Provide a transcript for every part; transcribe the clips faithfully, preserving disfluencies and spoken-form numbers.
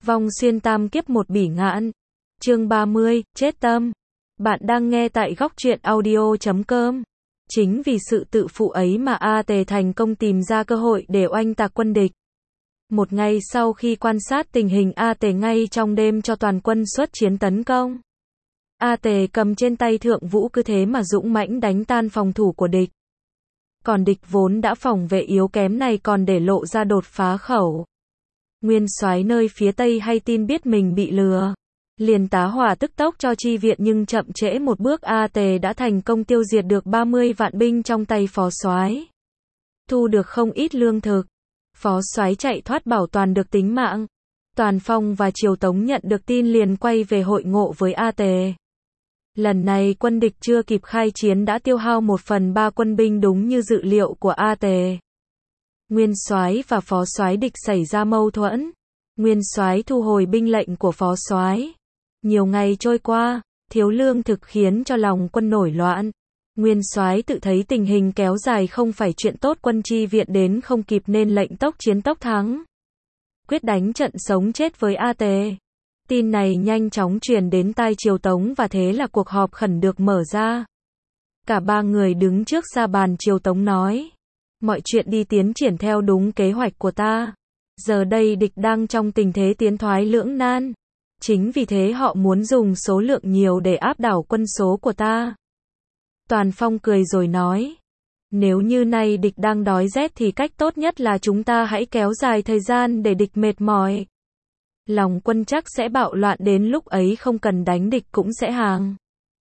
Vong xuyên tam kiếp một bỉ ngạn. Chương ba mươi, chết tâm. Bạn đang nghe tại góc truyện audio chấm com. Chính vì sự tự phụ ấy mà A Tề thành công tìm ra cơ hội để oanh tạc quân địch. Một ngày sau khi quan sát tình hình, A Tề ngay trong đêm cho toàn quân xuất chiến tấn công. A Tề cầm trên tay thượng vũ, cứ thế mà dũng mãnh đánh tan phòng thủ của địch. Còn địch vốn đã phòng vệ yếu kém này còn để lộ ra đột phá khẩu. Nguyên soái nơi phía tây hay tin biết mình bị lừa, liền tá hỏa tức tốc cho chi viện, nhưng chậm trễ một bước, A Tề đã thành công tiêu diệt được ba mươi vạn binh trong tay phó soái, thu được không ít lương thực. Phó soái chạy thoát, bảo toàn được tính mạng. Toàn Phong và Triều Tống nhận được tin liền quay về hội ngộ với A Tề. Lần này quân địch chưa kịp khai chiến đã tiêu hao một phần ba quân binh, đúng như dự liệu của A Tề. Nguyên soái và phó soái địch xảy ra mâu thuẫn. Nguyên soái thu hồi binh lệnh của phó soái. Nhiều ngày trôi qua, thiếu lương thực khiến cho lòng quân nổi loạn. Nguyên soái tự thấy tình hình kéo dài không phải chuyện tốt, quân chi viện đến không kịp nên lệnh tốc chiến tốc thắng, quyết đánh trận sống chết với A Tề. Tin này nhanh chóng truyền đến tai Triều Tống và thế là cuộc họp khẩn được mở ra. Cả ba người đứng trước sa bàn, Triều Tống nói: mọi chuyện đi tiến triển theo đúng kế hoạch của ta. Giờ đây địch đang trong tình thế tiến thoái lưỡng nan. Chính vì thế họ muốn dùng số lượng nhiều để áp đảo quân số của ta. Toàn Phong cười rồi nói: nếu như nay địch đang đói rét thì cách tốt nhất là chúng ta hãy kéo dài thời gian để địch mệt mỏi. Lòng quân chắc sẽ bạo loạn, đến lúc ấy không cần đánh địch cũng sẽ hàng.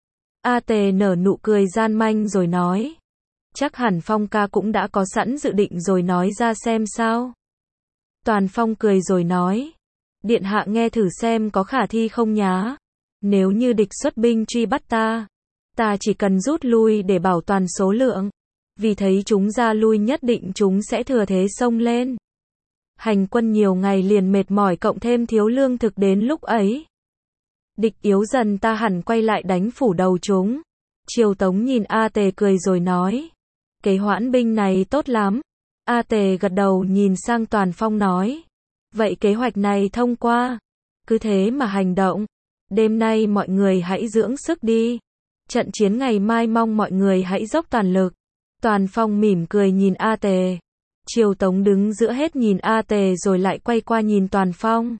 A Tề nở nụ cười gian manh rồi nói: chắc hẳn Phong ca cũng đã có sẵn dự định rồi, nói ra xem sao. Toàn Phong cười rồi nói: điện hạ nghe thử xem có khả thi không nhá. Nếu như địch xuất binh truy bắt ta, ta chỉ cần rút lui để bảo toàn số lượng. Vì thấy chúng ra lui nhất định chúng sẽ thừa thế xông lên. Hành quân nhiều ngày liền mệt mỏi, cộng thêm thiếu lương thực, đến lúc ấy địch yếu dần ta hẳn quay lại đánh phủ đầu chúng. Triều Tống nhìn A Tề cười rồi nói: kế hoãn binh này tốt lắm. A Tề gật đầu nhìn sang Toàn Phong nói: vậy kế hoạch này thông qua. Cứ thế mà hành động. Đêm nay mọi người hãy dưỡng sức đi. Trận chiến ngày mai mong mọi người hãy dốc toàn lực. Toàn Phong mỉm cười nhìn A Tề. Triều Tống đứng giữa hết nhìn A Tề rồi lại quay qua nhìn Toàn Phong.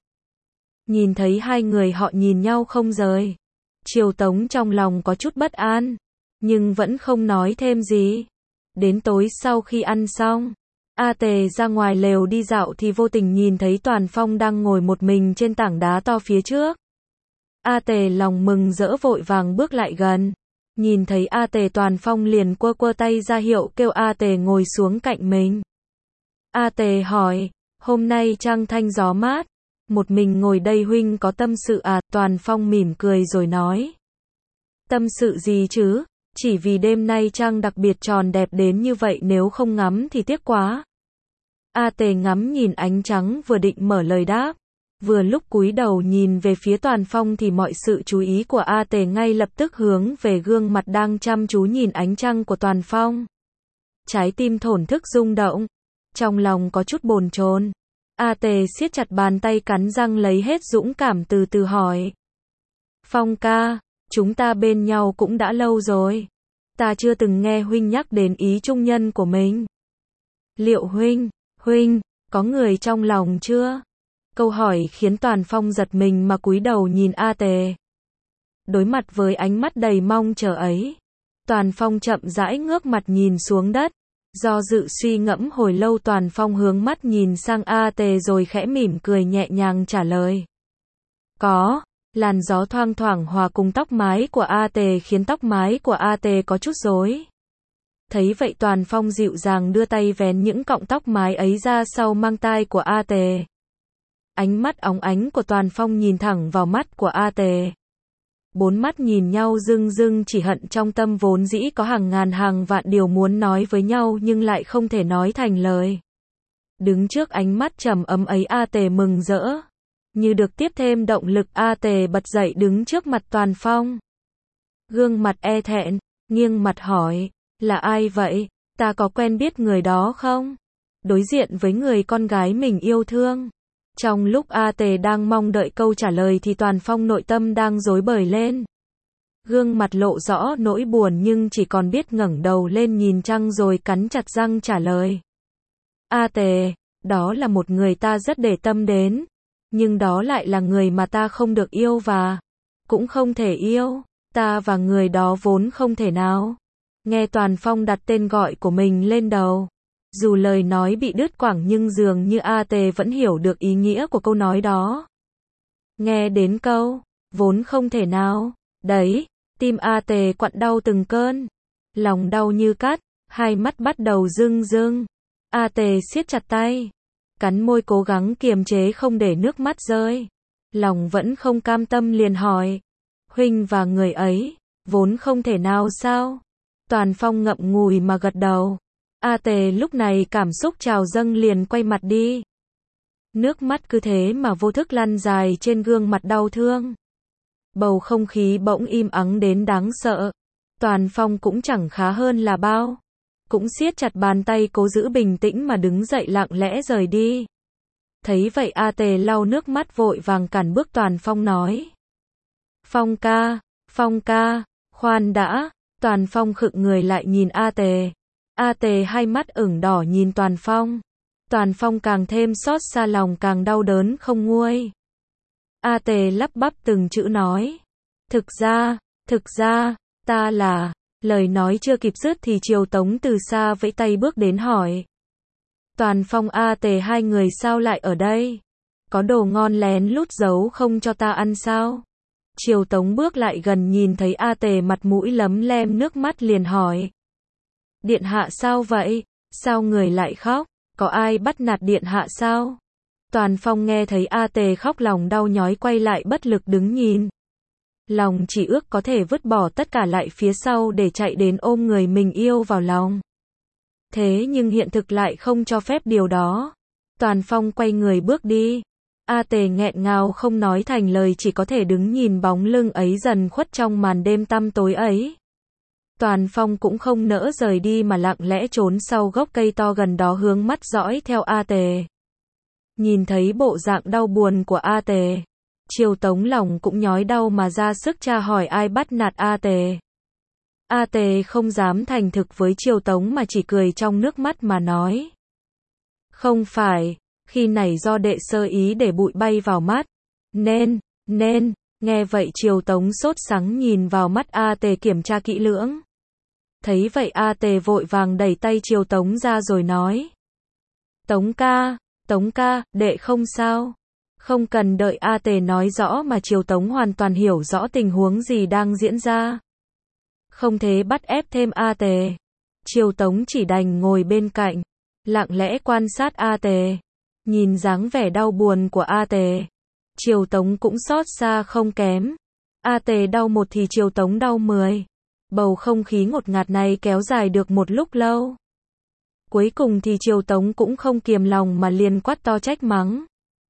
Nhìn thấy hai người họ nhìn nhau không rời, Triều Tống trong lòng có chút bất an, nhưng vẫn không nói thêm gì. Đến tối sau khi ăn xong, A Tề ra ngoài lều đi dạo thì vô tình nhìn thấy Toàn Phong đang ngồi một mình trên tảng đá to phía trước. A Tề lòng mừng rỡ vội vàng bước lại gần. Nhìn thấy A Tề, Toàn Phong liền quơ quơ tay ra hiệu kêu A Tề ngồi xuống cạnh mình. A Tề hỏi: hôm nay trăng thanh gió mát, một mình ngồi đây huynh có tâm sự à? Toàn Phong mỉm cười rồi nói: tâm sự gì chứ, chỉ vì đêm nay trăng đặc biệt tròn đẹp đến như vậy, nếu không ngắm thì tiếc quá. A Tề ngắm nhìn ánh trắng, vừa định mở lời đáp, vừa lúc cúi đầu nhìn về phía Toàn Phong thì mọi sự chú ý của A Tề ngay lập tức hướng về gương mặt đang chăm chú nhìn ánh trăng của Toàn Phong. Trái tim thổn thức rung động, trong lòng có chút bồn chồn. A Tề siết chặt bàn tay, cắn răng lấy hết dũng cảm từ từ hỏi: Phong ca, chúng ta bên nhau cũng đã lâu rồi. Ta chưa từng nghe huynh nhắc đến ý trung nhân của mình. Liệu huynh, huynh, có người trong lòng chưa? Câu hỏi khiến Toàn Phong giật mình mà cúi đầu nhìn A Tề. Đối mặt với ánh mắt đầy mong chờ ấy, Toàn Phong chậm rãi ngước mặt nhìn xuống đất. Do dự suy ngẫm hồi lâu, Toàn Phong hướng mắt nhìn sang A Tề rồi khẽ mỉm cười nhẹ nhàng trả lời: có. Làn gió thoang thoảng hòa cùng tóc mái của A Tề khiến tóc mái của A Tề có chút rối. Thấy vậy, Toàn Phong dịu dàng đưa tay vén những cọng tóc mái ấy ra sau mang tai của A Tề. Ánh mắt óng ánh của Toàn Phong nhìn thẳng vào mắt của A Tề. Bốn mắt nhìn nhau rưng rưng, chỉ hận trong tâm vốn dĩ có hàng ngàn hàng vạn điều muốn nói với nhau nhưng lại không thể nói thành lời. Đứng trước ánh mắt trầm ấm ấy, A Tề mừng rỡ. Như được tiếp thêm động lực, A Tề bật dậy đứng trước mặt Toàn Phong. Gương mặt e thẹn, nghiêng mặt hỏi: là ai vậy? Ta có quen biết người đó không? Đối diện với người con gái mình yêu thương, Trong lúc A Tề đang mong đợi câu trả lời thì Toàn Phong nội tâm đang rối bời lên. Gương mặt lộ rõ nỗi buồn nhưng chỉ còn biết ngẩng đầu lên nhìn trăng rồi cắn chặt răng trả lời. A Tề, đó là một người ta rất để tâm đến, nhưng đó lại là người mà ta không được yêu và cũng không thể yêu, ta và người đó vốn không thể nào. Nghe Toàn Phong đặt tên gọi của mình lên đầu. Dù lời nói bị đứt quãng nhưng dường như A Tề vẫn hiểu được ý nghĩa của câu nói đó. Nghe đến câu, vốn không thể nào, đấy, tim A Tề quặn đau từng cơn. Lòng đau như cắt, hai mắt bắt đầu rưng rưng. A Tề siết chặt tay, cắn môi cố gắng kiềm chế không để nước mắt rơi. Lòng vẫn không cam tâm liền hỏi. Huynh và người ấy, vốn không thể nào sao? Toàn Phong ngậm ngùi mà gật đầu. A Tề lúc này cảm xúc trào dâng liền quay mặt đi. Nước mắt cứ thế mà vô thức lăn dài trên gương mặt đau thương. Bầu không khí bỗng im ắng đến đáng sợ. Toàn Phong cũng chẳng khá hơn là bao. Cũng siết chặt bàn tay cố giữ bình tĩnh mà đứng dậy lặng lẽ rời đi. Thấy vậy A Tề lau nước mắt vội vàng cản bước Toàn Phong nói. Phong ca, Phong ca, khoan đã. Toàn Phong khựng người lại nhìn A Tề. A Tề hai mắt ửng đỏ nhìn Toàn Phong. Toàn Phong càng thêm xót xa lòng càng đau đớn không nguôi. A Tề lắp bắp từng chữ nói. Thực ra, thực ra, ta là... Lời nói chưa kịp dứt thì Triều Tống từ xa vẫy tay bước đến hỏi. Toàn Phong A Tề hai người sao lại ở đây? Có đồ ngon lén lút giấu không cho ta ăn sao? Triều Tống bước lại gần nhìn thấy A Tề mặt mũi lấm lem nước mắt liền hỏi. Điện hạ sao vậy? Sao người lại khóc? Có ai bắt nạt điện hạ sao? Toàn Phong nghe thấy A Tề khóc lòng đau nhói quay lại bất lực đứng nhìn. Lòng chỉ ước có thể vứt bỏ tất cả lại phía sau để chạy đến ôm người mình yêu vào lòng. Thế nhưng hiện thực lại không cho phép điều đó. Toàn Phong quay người bước đi. A Tề nghẹn ngào không nói thành lời chỉ có thể đứng nhìn bóng lưng ấy dần khuất trong màn đêm tăm tối ấy. Toàn Phong cũng không nỡ rời đi mà lặng lẽ trốn sau gốc cây to gần đó hướng mắt dõi theo A Tề. Nhìn thấy bộ dạng đau buồn của A Tề, Triều Tống lòng cũng nhói đau mà ra sức tra hỏi ai bắt nạt A Tề. A Tề không dám thành thực với Triều Tống mà chỉ cười trong nước mắt mà nói. Không phải, khi này do đệ sơ ý để bụi bay vào mắt. Nên, nên, nghe vậy Triều Tống sốt sắng nhìn vào mắt A Tề kiểm tra kỹ lưỡng. Thấy vậy A Tề vội vàng đẩy tay Triều Tống ra rồi nói. Tống ca, Tống ca, đệ không sao. Không cần đợi A Tề nói rõ mà Triều Tống hoàn toàn hiểu rõ tình huống gì đang diễn ra. Không thể bắt ép thêm A Tề. Triều Tống chỉ đành ngồi bên cạnh, lặng lẽ quan sát A Tề. Nhìn dáng vẻ đau buồn của A Tề, Triều Tống cũng xót xa không kém. A Tề đau một thì Triều Tống đau mười. Bầu không khí ngột ngạt này kéo dài được một lúc lâu. Cuối cùng thì Triều Tống cũng không kiềm lòng mà liền quát to trách mắng.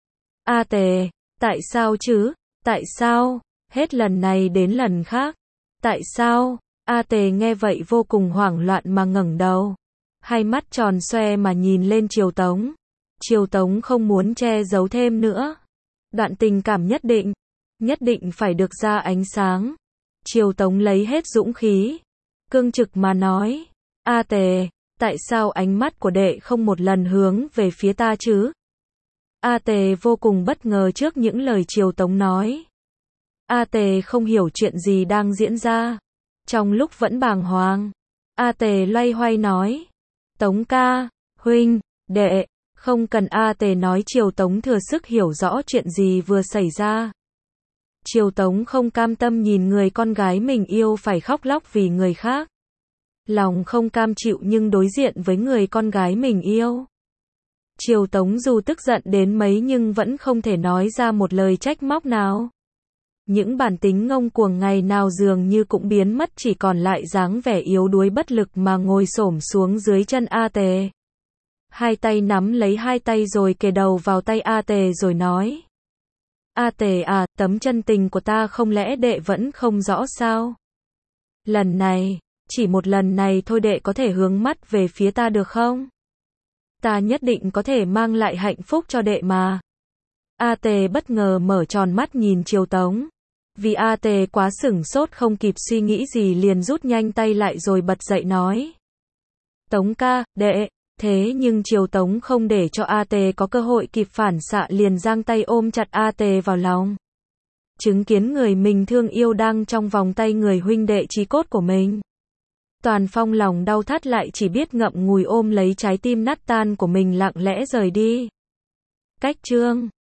A Tề, tại sao chứ? Tại sao? Hết lần này đến lần khác. Tại sao? A Tề nghe vậy vô cùng hoảng loạn mà ngẩng đầu. Hai mắt tròn xoe mà nhìn lên Triều Tống. Triều Tống không muốn che giấu thêm nữa. Đoạn tình cảm nhất định, nhất định phải được ra ánh sáng. Triều Tống lấy hết dũng khí, cương trực mà nói. A Tề, tại sao ánh mắt của đệ không một lần hướng về phía ta chứ? A Tề vô cùng bất ngờ trước những lời Triều Tống nói. A Tề không hiểu chuyện gì đang diễn ra. Trong lúc vẫn bàng hoàng, A Tề loay hoay nói. Tống ca, huynh, đệ, không cần A Tề nói Triều Tống thừa sức hiểu rõ chuyện gì vừa xảy ra. Triều Tống không cam tâm nhìn người con gái mình yêu phải khóc lóc vì người khác. Lòng không cam chịu nhưng đối diện với người con gái mình yêu. Triều Tống dù tức giận đến mấy nhưng vẫn không thể nói ra một lời trách móc nào. Những bản tính ngông cuồng ngày nào dường như cũng biến mất chỉ còn lại dáng vẻ yếu đuối bất lực mà ngồi xổm xuống dưới chân A Tề. Hai tay nắm lấy hai tay rồi kề đầu vào tay A Tề rồi nói. A Tề à, tấm chân tình của ta không lẽ đệ vẫn không rõ sao? Lần này, chỉ một lần này thôi đệ có thể hướng mắt về phía ta được không? Ta nhất định có thể mang lại hạnh phúc cho đệ mà. A Tề bất ngờ mở tròn mắt nhìn Triều Tống. Vì A Tề quá sửng sốt không kịp suy nghĩ gì liền rút nhanh tay lại rồi bật dậy nói. Tống ca, đệ. Thế nhưng Triều Tống không để cho A Tề có cơ hội kịp phản xạ liền giang tay ôm chặt A Tề vào lòng. Chứng kiến người mình thương yêu đang trong vòng tay người huynh đệ chí cốt của mình. Toàn Phong lòng đau thắt lại chỉ biết ngậm ngùi ôm lấy trái tim nát tan của mình lặng lẽ rời đi. Cách chương